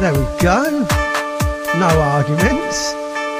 There we go. No arguments.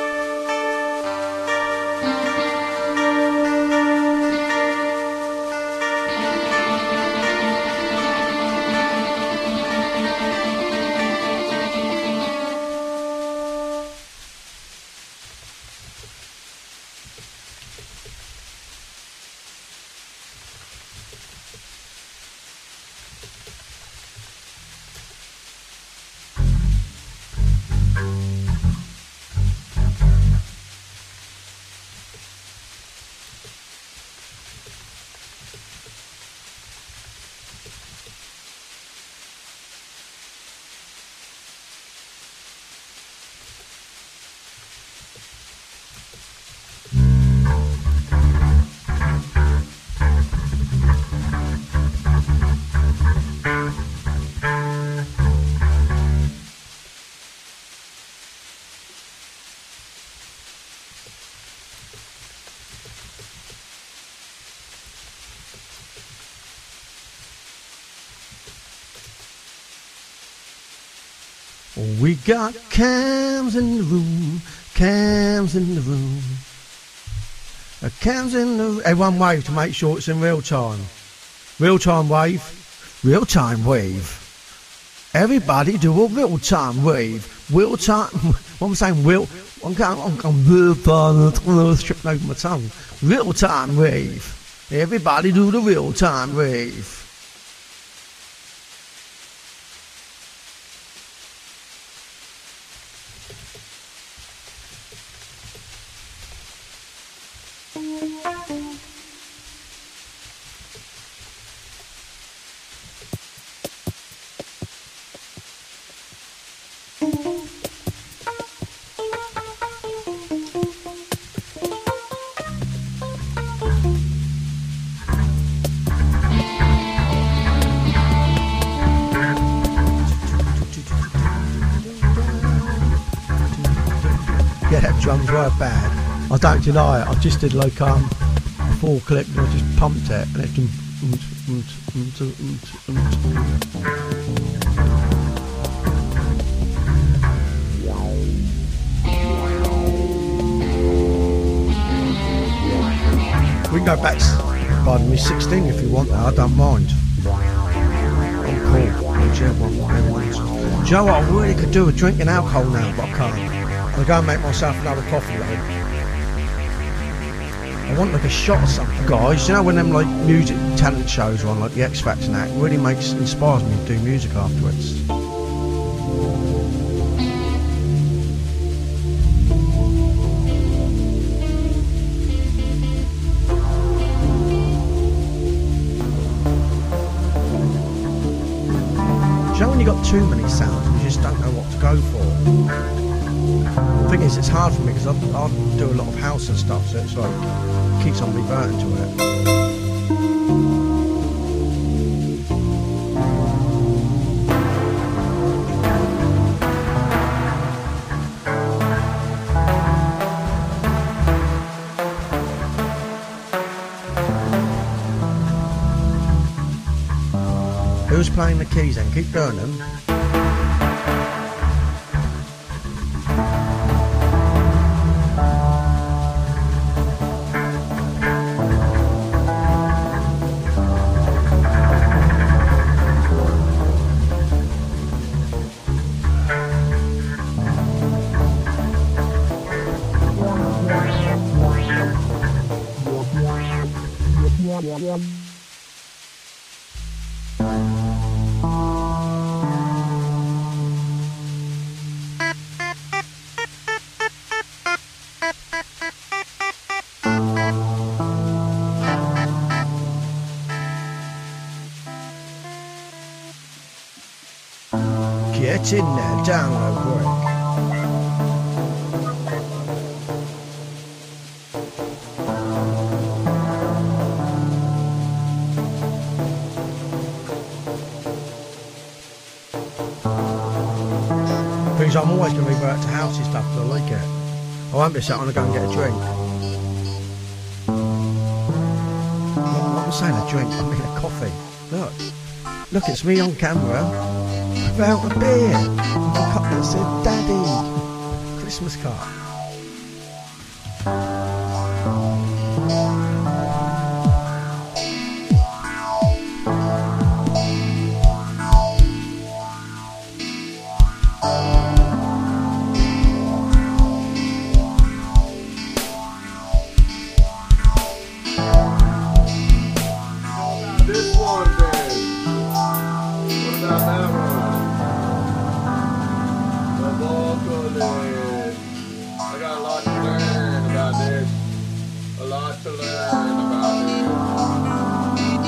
We got cams in the room, cams in the room, cams in the room. Everyone wave to make sure it's in real time. Real time wave, real time wave. Everybody do a real time wave. Real time, what I'm saying, I'm real time, stripping over my tongue. Real time wave. Everybody do the real time wave. Drums were bad. I don't deny it. I just did like a full clip and I just pumped it and it we can go back to pardon me 16 if you want that, I don't mind. I'm cool. Do you know what, I really could do with drinking alcohol now, but I can't. I'll go and make myself another coffee though. I want like a shot or something, guys. You know when them like music talent shows are on, like the X Factor and that, it really inspires me to do music afterwards. Do you know when you got too many sounds and you just don't know what to go for? The thing is, it's hard for me because I do a lot of house and stuff, so it's like keeps on reverting to it. Who's playing the keys then? Keep doing them. Get in there, download work. Because I'm always going to revert to housey stuff because I like it. I won't be sat on and go and get a drink. What am I saying, a drink? I mean a coffee. Look, it's me on camera. without a beer. With a cup that said Daddy. Christmas cup. This one then. What about that one? The vocalist. I got a lot to learn about this. A lot to learn about this.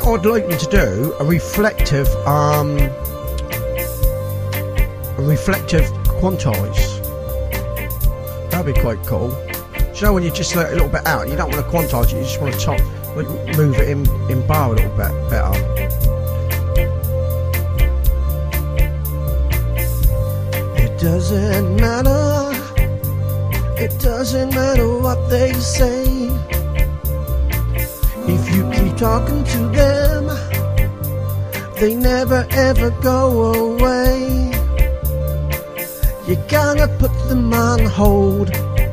what I'd like them to do, a reflective quantize. That'd be quite cool. Do you know when you just let it a little bit out, you don't want to quantize it, you just want to move it in bar a little bit better. It doesn't matter. It doesn't matter what they say. If you keep talking to them, they never ever go away. You gotta put them on hold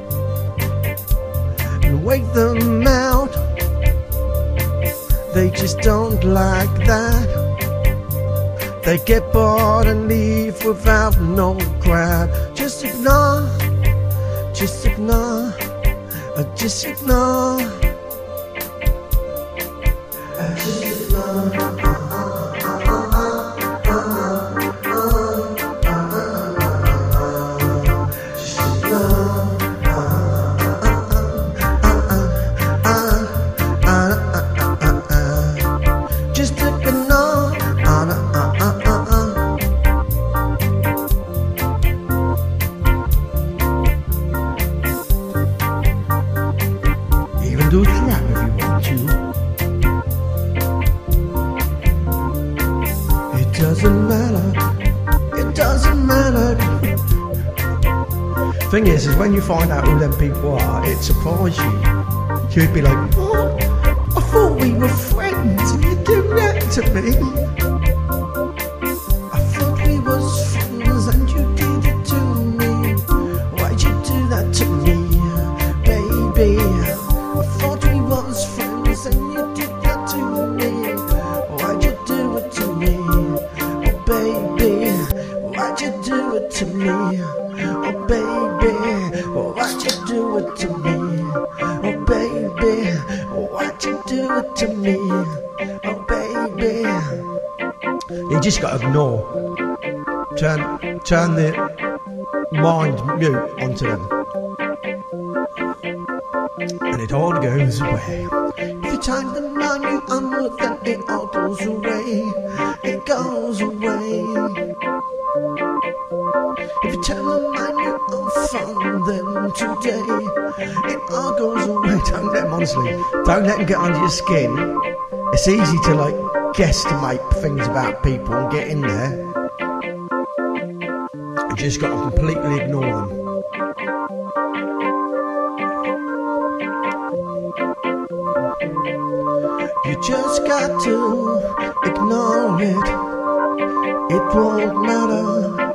and wait them out. They just don't like that. They get bored and leave without no grab. Just ignore, just ignore, just ignore, just ignore. Do trap if you want to. It doesn't matter. It doesn't matter. Thing is when you find out who them people are, it surprises you. You'd be like, what? I thought we were friends and you do that to me. I thought we was friends and you did it to me. Why'd you do that to me, baby? I thought we was friends and you did that to me. Why'd you do it to me? Oh baby, why'd you do it to me? Oh baby, why'd you do it to me? Oh baby, why'd you do it to me? Oh baby. You just gotta ignore. Turn the mind mute onto them. And it all goes away. If you time them on you onward, then it all goes away. It goes away. If you turn them on you on them today, it all goes away. Don't let them, honestly, don't let them get under your skin. It's easy to like guesstimate things about people and get in there. You just got to completely ignore them. You just got to ignore it. It won't matter.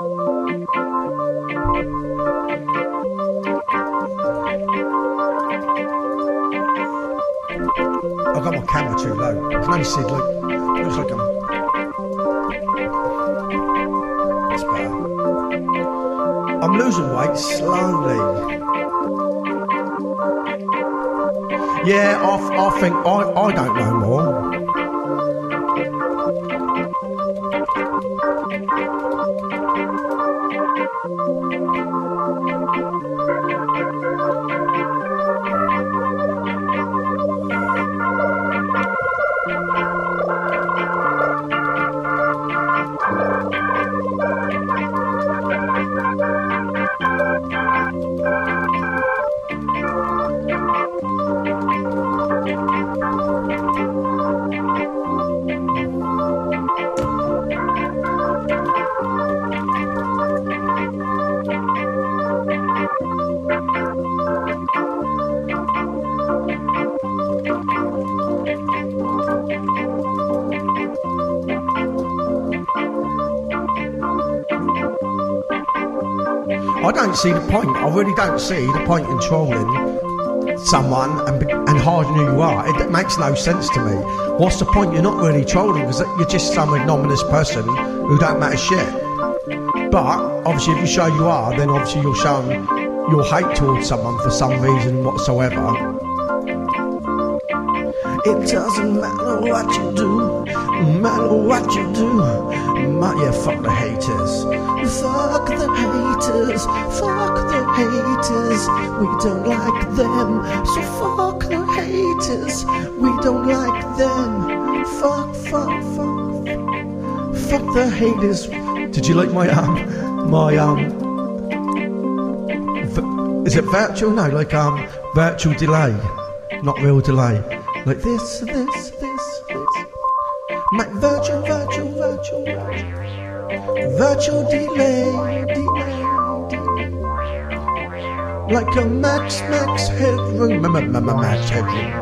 I got my camera too low. I can only see looks like that's better. I'm losing weight slowly. Yeah, I think I don't know more. I don't see the point. I really don't see the point in trolling someone and hiding who you are. It makes no sense to me. What's the point? You're not really trolling because you're just some anonymous person who don't matter shit. But obviously if you show you are, then obviously you're showing your hate towards someone for some reason whatsoever. It doesn't matter what you do, no matter what you do. Yeah, fuck the haters. Fuck the haters. Fuck the haters. We don't like them, so fuck the haters. haters, we don't like them. Fuck, fuck, fuck. Fuck the haters. Did you like my is it virtual? No, like virtual delay, not real delay. Like this. My virtual delay. Like a max headroom, max headroom.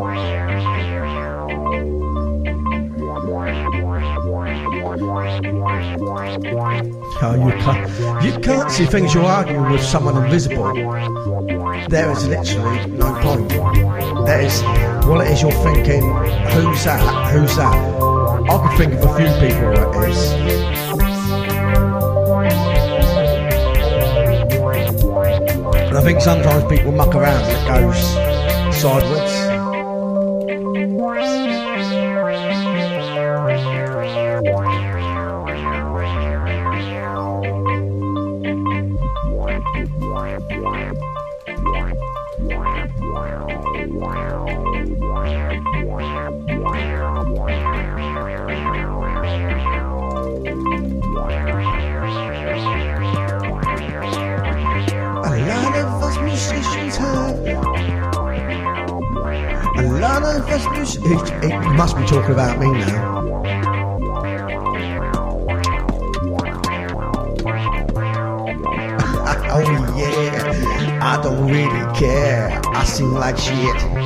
Oh, you can't see things. You're arguing with someone invisible. There is literally no point. There is, well, it is you're thinking, who's that? I could think of a few people it is. And I think sometimes people muck around and it goes sideways. It must be talking about me now. Oh yeah, I don't really care. I sing like shit.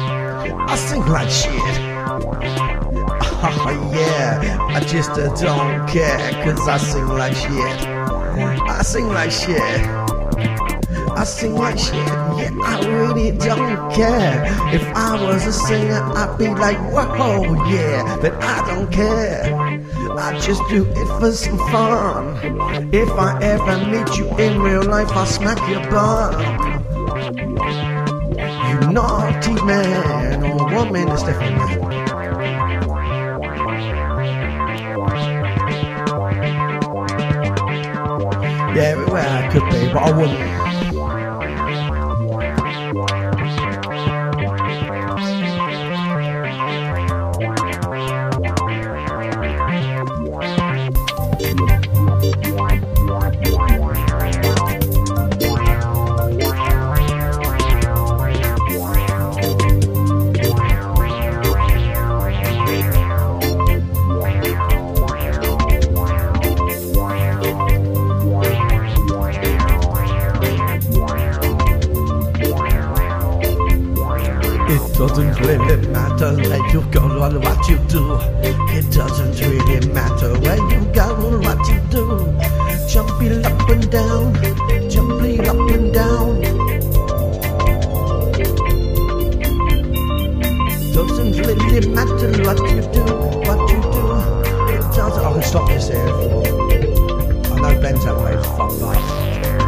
Oh yeah, I just don't care, cause I sing like shit. Yeah, I really don't care. If I was a singer, I'd be like, whoa, yeah, but I don't care. I just do it for some fun. If I ever meet you in real life, I'll smack your bum. You naughty man or woman is different. Yeah, everywhere I could be, but I wouldn't. Doesn't really matter where you go or what you do. It doesn't really matter where you go or what you do. Jumping up and down, jumping up and down. Doesn't really matter what you do, It doesn't. I can stop this here. I know Ben's that way. Fuck off.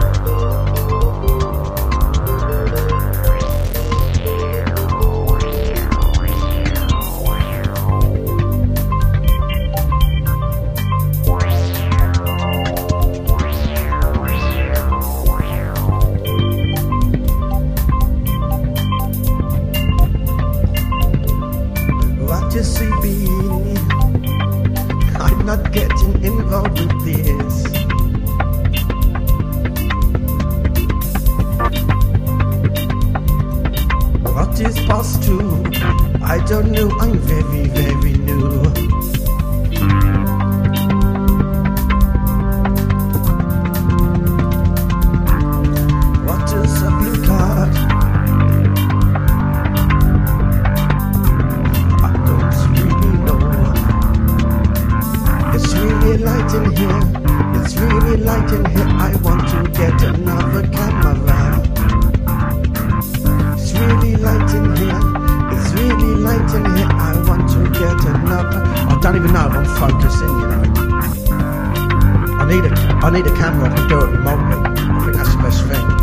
I'm not getting involved with this. What is past two? I don't know, I'm very, very new. What is a blue card? It's really light in here, I want to get another camera. It's really light in here, I want to get another. I don't even know if I'm focusing, you know. I need a camera I can do it remotely. I think that's the best thing.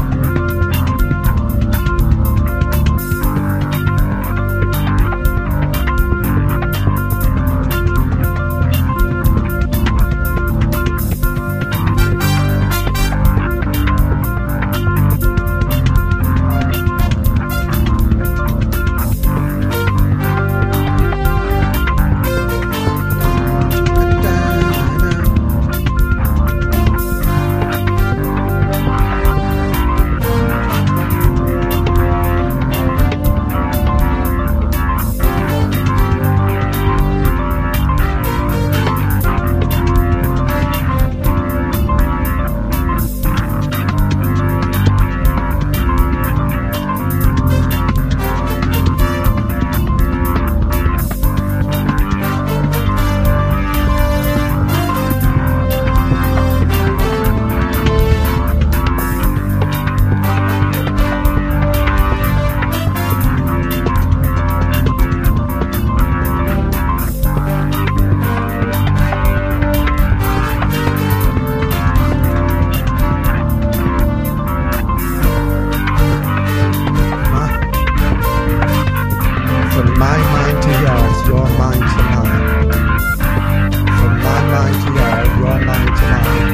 my mind to yours, your mind to mine. From my mind to yours, your mind to mine.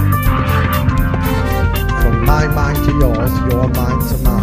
From my mind to yours, your mind to mine.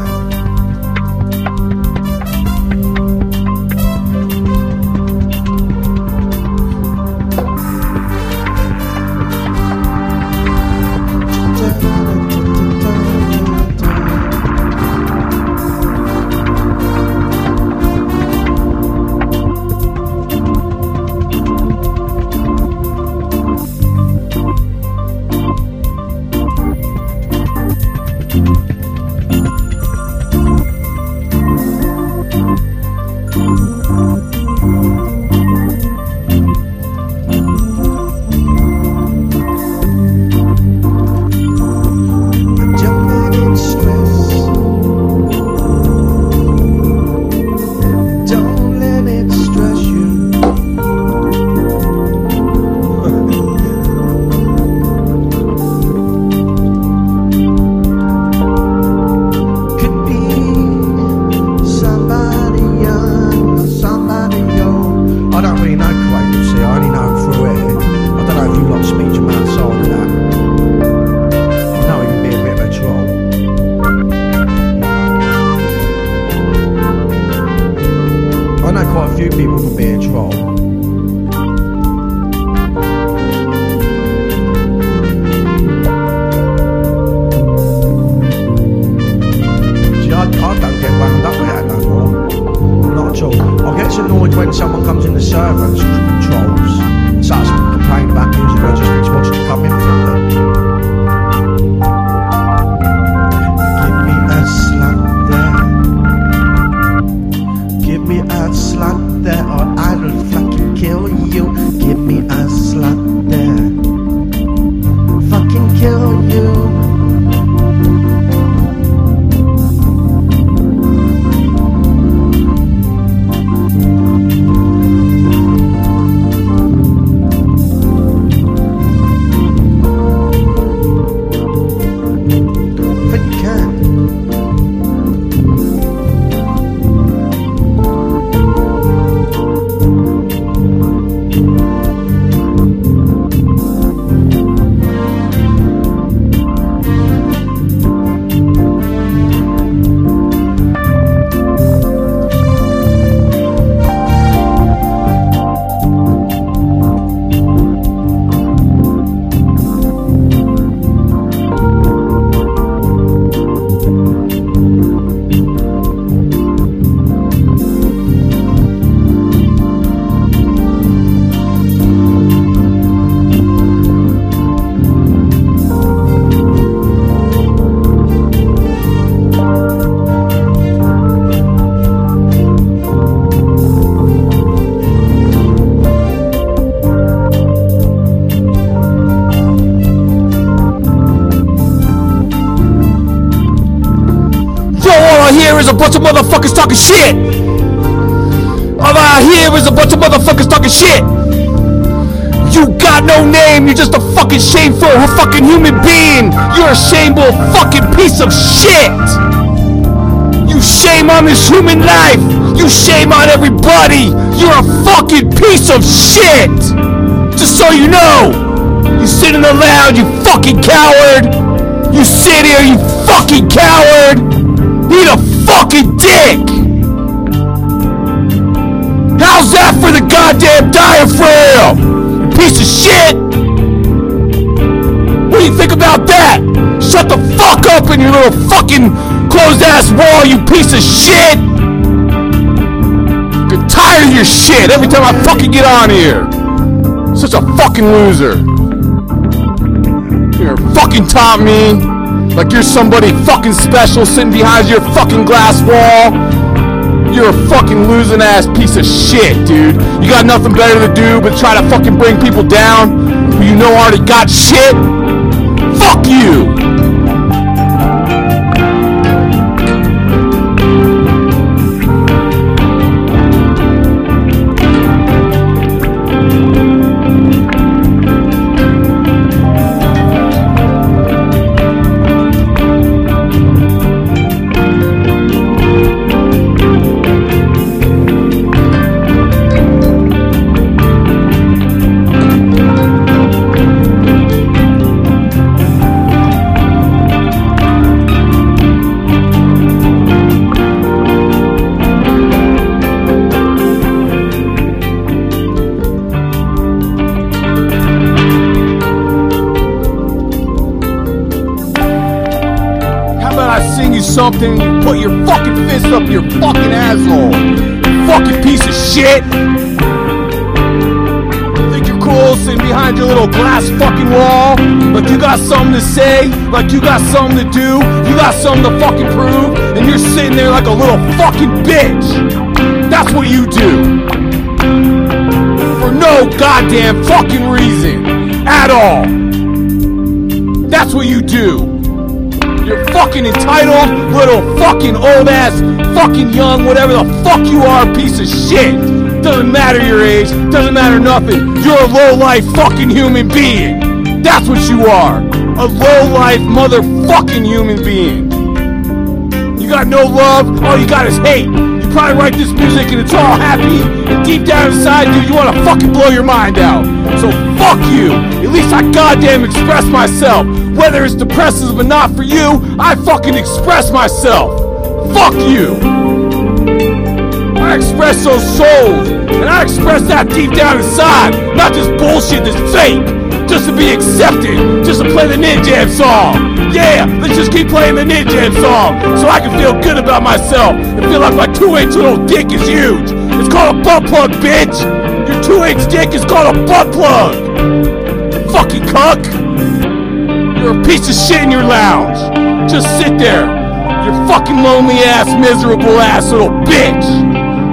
Is a bunch of motherfuckers talking shit. All I hear is a bunch of motherfuckers talking shit. You got no name. You're just a fucking shameful fucking human being. You're a shameful fucking piece of shit. You shame on this human life. You shame on everybody. You're a fucking piece of shit. Just so you know. You sit in the lounge, you fucking coward. You sit here, you fucking coward. Eat a fucking dick! How's that for the goddamn diaphragm? Piece of shit! What do you think about that? Shut the fuck up in your little fucking closed-ass wall, you piece of shit! I'm tired of your shit every time I fucking get on here. Such a fucking loser. You're fucking taught me. Like you're somebody fucking special sitting behind your fucking glass wall. You're a fucking losing ass piece of shit, dude. You got nothing better to do but try to fucking bring people down who you know already got shit. Fuck you! something, you put your fucking fist up your fucking asshole. You fucking piece of shit. Think you're cool sitting behind your little glass fucking wall? Like you got something to say? Like you got something to do? You got something to fucking prove? And you're sitting there like a little fucking bitch. That's what you do. For no goddamn fucking reason at all. That's what you do. You're fucking entitled, little fucking old ass, fucking young, whatever the fuck you are, piece of shit. Doesn't matter your age, doesn't matter nothing. You're a low-life fucking human being. That's what you are. A low-life motherfucking human being. You got no love, all you got is hate. You probably write this music and it's all happy, and deep down inside, dude, you want to fucking blow your mind out. So fuck you. At least I goddamn express myself. Whether it's depressive or not for you, I fucking express myself. Fuck you. I express those souls, and I express that deep down inside. Not this bullshit that's fake, just to be accepted, just to play the Ninja Jam song. Yeah, let's just keep playing the Ninja Jam song, so I can feel good about myself, and feel like my 2-inch little dick is huge. It's called a butt plug, bitch. Your 2-inch dick is called a butt plug. Fucking cuck. You're a piece of shit in your lounge. Just sit there. You fucking lonely ass, miserable ass little bitch.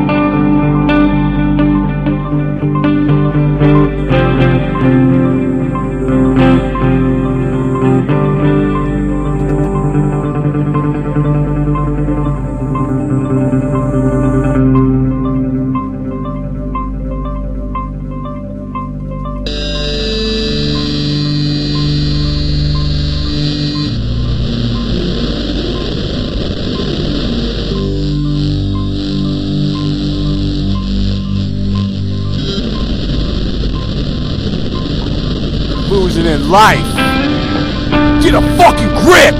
Losing in life. Get a fucking grip.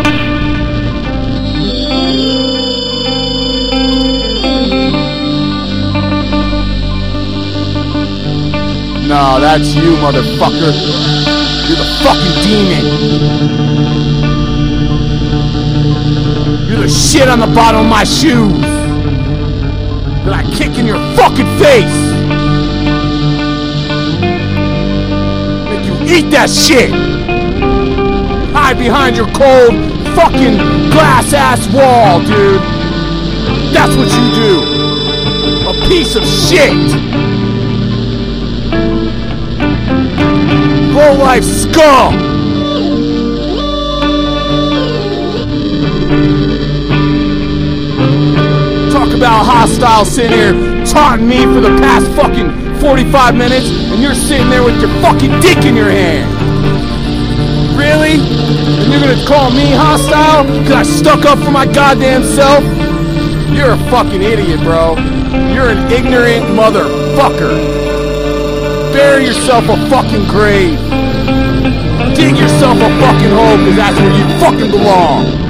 No, that's you, motherfucker. You're the fucking demon. You're the shit on the bottom of my shoes that I kick in your fucking face. Eat that shit! Hide behind your cold fucking glass ass wall, dude! That's what you do! A piece of shit! Low-life scum! Talk about hostile sitting here taunting me for the past fucking 45 minutes, and you're sitting there with your fucking dick in your hand. Really? And you're gonna call me hostile because I stuck up for my goddamn self? You're a fucking idiot, bro. You're an ignorant motherfucker. Bury yourself a fucking grave. Dig yourself a fucking hole because that's where you fucking belong.